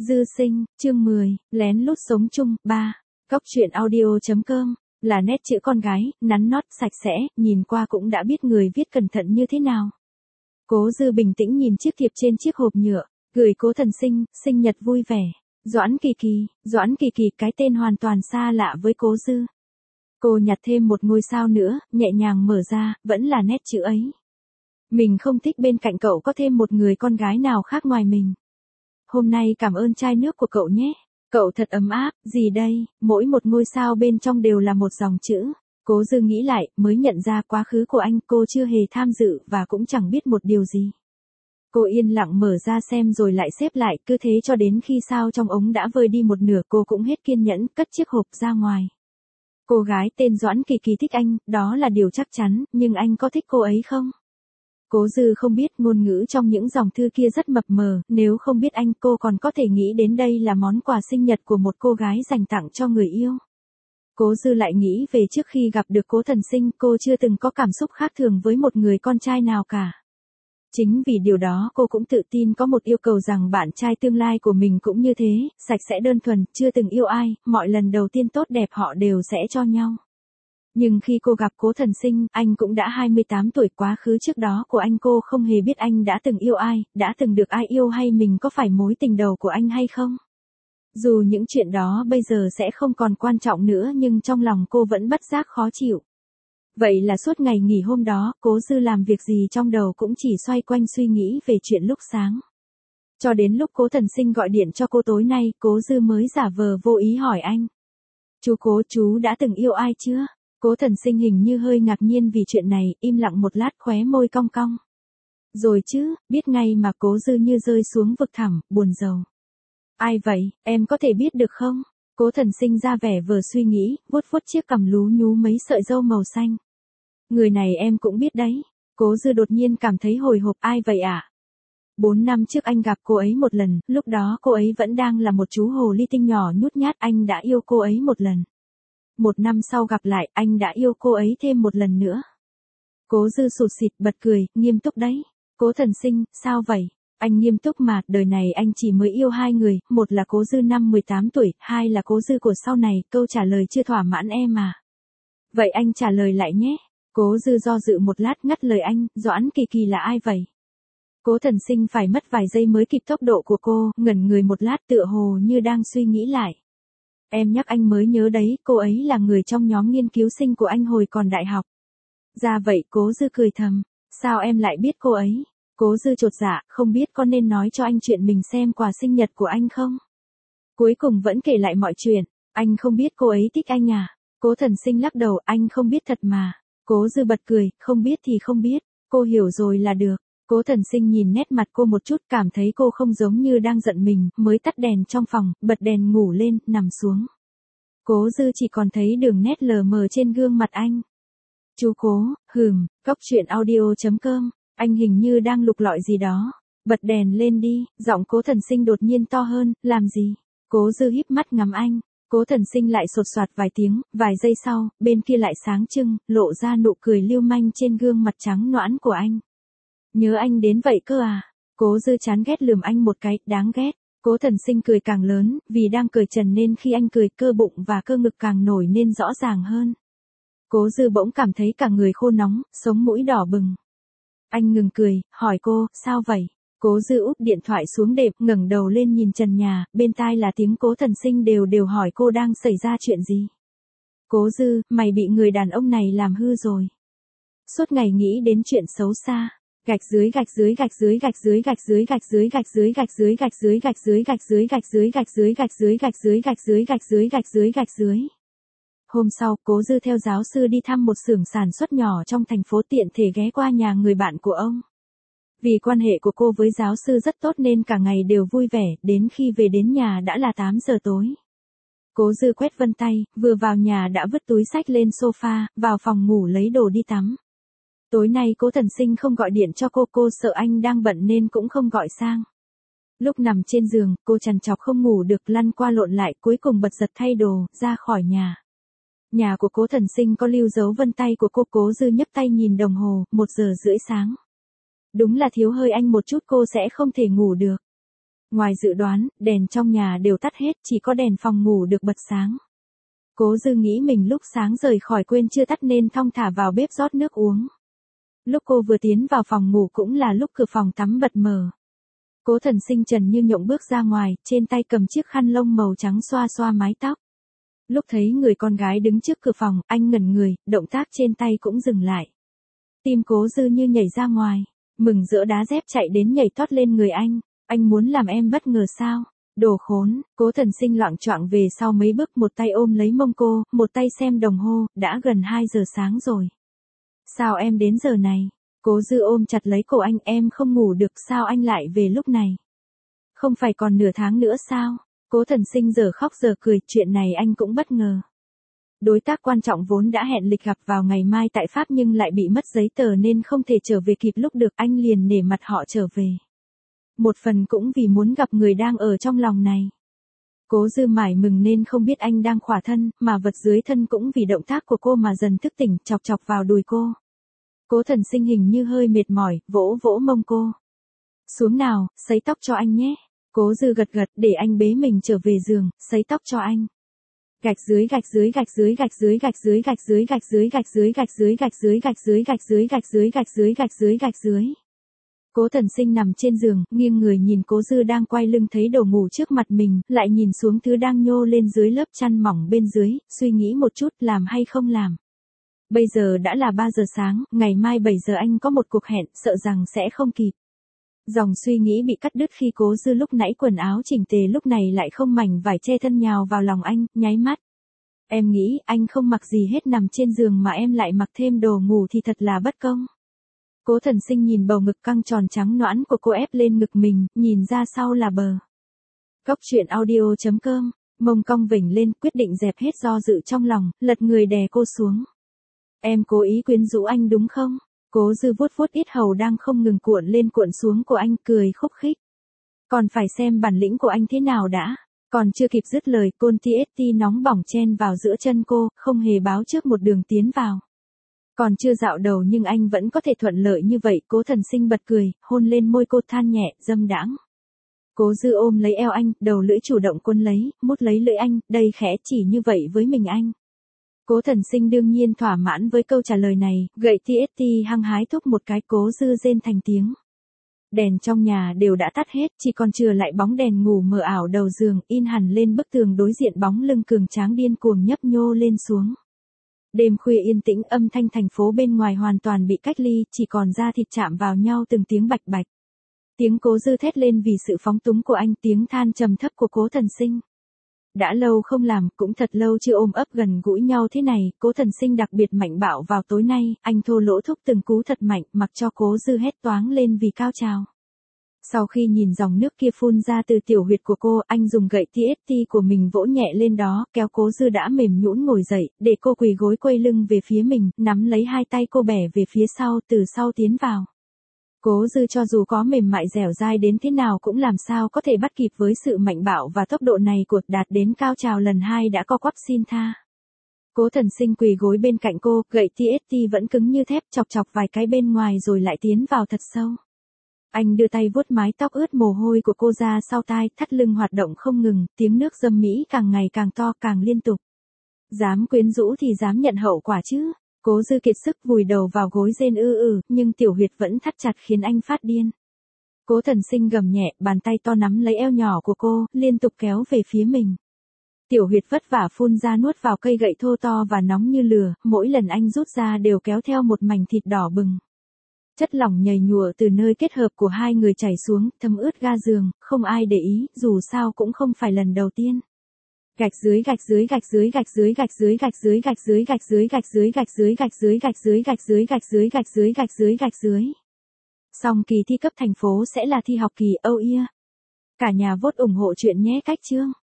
Dư sinh, chương 10, lén lút sống chung, 3. Cóc truyện audio.com, là nét chữ con gái, nắn nót, sạch sẽ, nhìn qua cũng đã biết người viết cẩn thận như thế nào. Cố Dư bình tĩnh nhìn chiếc thiệp trên chiếc hộp nhựa, gửi Cố Thần Sinh, sinh nhật vui vẻ. Doãn Kỳ Kỳ, cái tên hoàn toàn xa lạ với Cố Dư. Cô nhặt thêm một ngôi sao nữa, nhẹ nhàng mở ra, vẫn là nét chữ ấy. Mình không thích bên cạnh cậu có thêm một người con gái nào khác ngoài mình. Hôm nay cảm ơn chai nước của cậu nhé. Cậu thật ấm áp, gì đây, mỗi một ngôi sao bên trong đều là một dòng chữ. Cố Dư nghĩ lại, mới nhận ra quá khứ của anh cô chưa hề tham dự và cũng chẳng biết một điều gì. Cô yên lặng mở ra xem rồi lại xếp lại, cứ thế cho đến khi sao trong ống đã vơi đi một nửa cô cũng hết kiên nhẫn, cất chiếc hộp ra ngoài. Cô gái tên Doãn Kỳ Kỳ thích anh, đó là điều chắc chắn, nhưng anh có thích cô ấy không? Cố Dư không biết ngôn ngữ trong những dòng thư kia rất mập mờ, nếu không biết anh cô còn có thể nghĩ đến đây là món quà sinh nhật của một cô gái dành tặng cho người yêu. Cố Dư lại nghĩ về trước khi gặp được Cố Thần Sinh cô chưa từng có cảm xúc khác thường với một người con trai nào cả. Chính vì điều đó cô cũng tự tin có một yêu cầu rằng bạn trai tương lai của mình cũng như thế, sạch sẽ đơn thuần, chưa từng yêu ai, mọi lần đầu tiên tốt đẹp họ đều sẽ cho nhau. Nhưng khi cô gặp Cố Thần Sinh, anh cũng đã 28 tuổi, quá khứ trước đó của anh cô không hề biết anh đã từng yêu ai, đã từng được ai yêu hay mình có phải mối tình đầu của anh hay không. Dù những chuyện đó bây giờ sẽ không còn quan trọng nữa nhưng trong lòng cô vẫn bất giác khó chịu. Vậy là suốt ngày nghỉ hôm đó, Cố Dư làm việc gì trong đầu cũng chỉ xoay quanh suy nghĩ về chuyện lúc sáng. Cho đến lúc Cố Thần Sinh gọi điện cho cô tối nay, Cố Dư mới giả vờ vô ý hỏi anh. Chú Cố, chú đã từng yêu ai chưa? Cố Thần Sinh hình như hơi ngạc nhiên vì chuyện này, im lặng một lát khóe môi cong cong. Rồi chứ, biết ngay mà. Cố Dư như rơi xuống vực thẳm, buồn rầu. Ai vậy, em có thể biết được không? Cố Thần Sinh ra vẻ vờ suy nghĩ, vuốt vuốt chiếc cằm lú nhú mấy sợi râu màu xanh. Người này em cũng biết đấy. Cố Dư đột nhiên cảm thấy hồi hộp. Ai vậy ạ? 4 năm trước anh gặp cô ấy một lần, lúc đó cô ấy vẫn đang là một chú hồ ly tinh nhỏ nhút nhát, anh đã yêu cô ấy một lần. 1 năm sau gặp lại, anh đã yêu cô ấy thêm một lần nữa. Cố Dư sụt sịt bật cười, nghiêm túc đấy. Cố Thần Sinh, sao vậy? Anh nghiêm túc mà, đời này anh chỉ mới yêu 2 người, một là Cố Dư năm 18 tuổi, 2 là Cố Dư của sau này, câu trả lời chưa thỏa mãn em à. Vậy anh trả lời lại nhé. Cố Dư do dự một lát ngắt lời anh, Doãn Kỳ Kỳ là ai vậy? Cố Thần Sinh phải mất vài giây mới kịp tốc độ của cô, ngẩn người một lát tựa hồ như đang suy nghĩ lại. Em nhắc anh mới nhớ đấy, cô ấy là người trong nhóm nghiên cứu sinh của anh hồi còn đại học. Ra vậy, Cố Dư cười thầm, sao em lại biết cô ấy? Cố Dư chột dạ, không biết có nên nói cho anh chuyện mình xem quà sinh nhật của anh không? Cuối cùng vẫn kể lại mọi chuyện, anh không biết cô ấy thích anh à? Cố Thần Sinh lắc đầu, anh không biết thật mà. Cố Dư bật cười, không biết thì không biết, cô hiểu rồi là được. Cố Thần Sinh nhìn nét mặt cô một chút cảm thấy cô không giống như đang giận mình, mới tắt đèn trong phòng, bật đèn ngủ lên, nằm xuống. Cố Dư chỉ còn thấy đường nét lờ mờ trên gương mặt anh. Chú Cố, Cóc truyện audio.com, anh hình như đang lục lọi gì đó. Bật đèn lên đi, giọng Cố Thần Sinh đột nhiên to hơn, làm gì? Cố Dư híp mắt ngắm anh. Cố Thần Sinh lại sột soạt vài tiếng, vài giây sau, bên kia lại sáng trưng, lộ ra nụ cười lưu manh trên gương mặt trắng nõn của anh. Nhớ anh đến vậy cơ à? Cố Dư chán ghét lườm anh một cái, đáng ghét. Cố Thần Sinh cười càng lớn, vì đang cởi trần nên khi anh cười cơ bụng và cơ ngực càng nổi nên rõ ràng hơn. Cố Dư bỗng cảm thấy cả người khô nóng, sống mũi đỏ bừng. Anh ngừng cười, hỏi cô, sao vậy? Cố Dư úp điện thoại xuống đệm, ngẩng đầu lên nhìn trần nhà, bên tai là tiếng Cố Thần Sinh đều hỏi cô đang xảy ra chuyện gì. Cố Dư, mày bị người đàn ông này làm hư rồi. Suốt ngày nghĩ đến chuyện xấu xa. Gạch dưới. Hôm sau, Cố Dư theo giáo sư đi thăm một xưởng sản xuất nhỏ trong thành phố, tiện thể ghé qua nhà người bạn của ông. Vì quan hệ của cô với giáo sư rất tốt nên cả ngày đều vui vẻ, đến khi về đến nhà đã là 8 giờ tối. Cố Dư quét vân tay, vừa vào nhà đã vứt túi xách lên sofa, vào phòng ngủ lấy đồ đi tắm. Tối nay Cố Thần Sinh không gọi điện cho cô sợ anh đang bận nên cũng không gọi sang. Lúc nằm trên giường, cô trằn trọc không ngủ được, lăn qua lộn lại, cuối cùng bật giật thay đồ, ra khỏi nhà. Nhà của Cố Thần Sinh có lưu dấu vân tay của cô. Cố Dư nhấc tay nhìn đồng hồ, 1 giờ rưỡi sáng. Đúng là thiếu hơi anh một chút cô sẽ không thể ngủ được. Ngoài dự đoán, đèn trong nhà đều tắt hết, chỉ có đèn phòng ngủ được bật sáng. Cố Dư nghĩ mình lúc sáng rời khỏi quên chưa tắt nên thong thả vào bếp rót nước uống. Lúc cô vừa tiến vào phòng ngủ cũng là lúc cửa phòng tắm bật mở. Cố Thần Sinh trần như nhộng bước ra ngoài, trên tay cầm chiếc khăn lông màu trắng xoa xoa mái tóc. Lúc thấy người con gái đứng trước cửa phòng, anh ngẩn người, động tác trên tay cũng dừng lại. Tim Cố Dư như nhảy ra ngoài, mừng rỡ đá dép chạy đến nhảy tót lên người anh muốn làm em bất ngờ sao? Đồ khốn, Cố Thần Sinh loạng choạng về sau mấy bước, một tay ôm lấy mông cô, một tay xem đồng hồ, đã gần 2 giờ sáng rồi. Sao em đến giờ này? Cố Dư ôm chặt lấy cổ anh, em không ngủ được, sao anh lại về lúc này? Không phải còn nửa tháng nữa sao? Cố Thần Sinh giờ khóc giờ cười, chuyện này anh cũng bất ngờ. Đối tác quan trọng vốn đã hẹn lịch gặp vào ngày mai tại Pháp nhưng lại bị mất giấy tờ nên không thể trở về kịp lúc được, anh liền nể mặt họ trở về. Một phần cũng vì muốn gặp người đang ở trong lòng này. Cố Dư mải mừng nên không biết anh đang khỏa thân, mà vật dưới thân cũng vì động tác của cô mà dần thức tỉnh, chọc chọc vào đùi cô. Cố Thần Sinh hình như hơi mệt mỏi, vỗ vỗ mông cô. Xuống nào, sấy tóc cho anh nhé. Cố Dư gật gật, để anh bế mình trở về giường, sấy tóc cho anh. Gạch dưới gạch dưới gạch dưới gạch dưới gạch dưới gạch dưới gạch dưới gạch dưới gạch dưới gạch dưới gạch dưới gạch dưới gạch dưới gạch dưới gạch dưới gạch dưới. Cố Thần Sinh nằm trên giường, nghiêng người nhìn Cố Dư đang quay lưng thấy đồ ngủ trước mặt mình, lại nhìn xuống thứ đang nhô lên dưới lớp chăn mỏng bên dưới, suy nghĩ một chút làm hay không làm. Bây giờ đã là 3 giờ sáng, ngày mai 7 giờ anh có một cuộc hẹn, sợ rằng sẽ không kịp. Dòng suy nghĩ bị cắt đứt khi Cố Dư lúc nãy quần áo chỉnh tề lúc này lại không mảnh vải che thân nhào vào lòng anh, nháy mắt. Em nghĩ anh không mặc gì hết nằm trên giường mà em lại mặc thêm đồ ngủ thì thật là bất công. Cố Thần Sinh nhìn bầu ngực căng tròn trắng nõn của cô ép lên ngực mình, nhìn ra sau là bờ. Cốc truyện audio.com, mông cong vểnh lên, quyết định dẹp hết do dự trong lòng, lật người đè cô xuống. Em cố ý quyến rũ anh đúng không? Cố Dư vuốt vuốt yết hầu đang không ngừng cuộn lên cuộn xuống của anh, cười khúc khích. Còn phải xem bản lĩnh của anh thế nào đã. Còn chưa kịp dứt lời, côn TST nóng bỏng chen vào giữa chân cô, không hề báo trước một đường tiến vào. Còn chưa dạo đầu nhưng anh vẫn có thể thuận lợi như vậy, Cố Thần Sinh bật cười, hôn lên môi cô than nhẹ, dâm đãng. Cố Dư ôm lấy eo anh, đầu lưỡi chủ động cuốn lấy, mút lấy lưỡi anh, đây khẽ chỉ như vậy với mình anh. Cố Thần Sinh đương nhiên thỏa mãn với câu trả lời này, gậy TST hăng hái thúc một cái, Cố Dư rên thành tiếng. Đèn trong nhà đều đã tắt hết, chỉ còn chừa lại bóng đèn ngủ mờ ảo đầu giường, in hẳn lên bức tường đối diện bóng lưng cường tráng điên cuồng nhấp nhô lên xuống. Đêm khuya yên tĩnh, âm thanh thành phố bên ngoài hoàn toàn bị cách ly, chỉ còn da thịt chạm vào nhau từng tiếng bạch bạch. Tiếng Cố Dư thét lên vì sự phóng túng của anh, tiếng than trầm thấp của Cố Thần Sinh. Đã lâu không làm, cũng thật lâu chưa ôm ấp gần gũi nhau thế này, Cố Thần Sinh đặc biệt mạnh bạo vào tối nay, anh thô lỗ thúc từng cú thật mạnh, mặc cho Cố Dư hét toáng lên vì cao trào. Sau khi nhìn dòng nước kia phun ra từ tiểu huyệt của cô, anh dùng gậy TST của mình vỗ nhẹ lên đó, kéo Cố Dư đã mềm nhũn ngồi dậy, để cô quỳ gối quay lưng về phía mình, nắm lấy hai tay cô bẻ về phía sau, từ sau tiến vào. Cố Dư cho dù có mềm mại dẻo dai đến thế nào cũng làm sao có thể bắt kịp với sự mạnh bạo và tốc độ này của, đạt đến cao trào lần 2 đã co quắp xin tha. Cố Thần Sinh quỳ gối bên cạnh cô, gậy TST vẫn cứng như thép, chọc chọc vài cái bên ngoài rồi lại tiến vào thật sâu. Anh đưa tay vuốt mái tóc ướt mồ hôi của cô ra sau tai, thắt lưng hoạt động không ngừng, tiếng nước dâm mỹ càng ngày càng to, càng liên tục. Dám quyến rũ thì dám nhận hậu quả chứ. Cố Dư kiệt sức vùi đầu vào gối rên nhưng tiểu huyệt vẫn thắt chặt khiến anh phát điên. Cố Thần Sinh gầm nhẹ, bàn tay to nắm lấy eo nhỏ của cô, liên tục kéo về phía mình. Tiểu huyệt vất vả phun ra nuốt vào cây gậy thô to và nóng như lửa, mỗi lần anh rút ra đều kéo theo một mảnh thịt đỏ bừng. Chất lỏng nhầy nhụa từ nơi kết hợp của hai người chảy xuống, thấm ướt ga giường, không ai để ý, dù sao cũng không phải lần đầu tiên. Gạch dưới gạch dưới gạch dưới gạch dưới gạch dưới gạch dưới gạch dưới gạch dưới gạch dưới gạch dưới gạch dưới gạch dưới gạch dưới gạch dưới gạch dưới gạch dưới gạch dưới. Xong kỳ thi cấp thành phố sẽ là thi học kỳ, oh yeah. Cả nhà vote ủng hộ chuyện nhé, cách chương.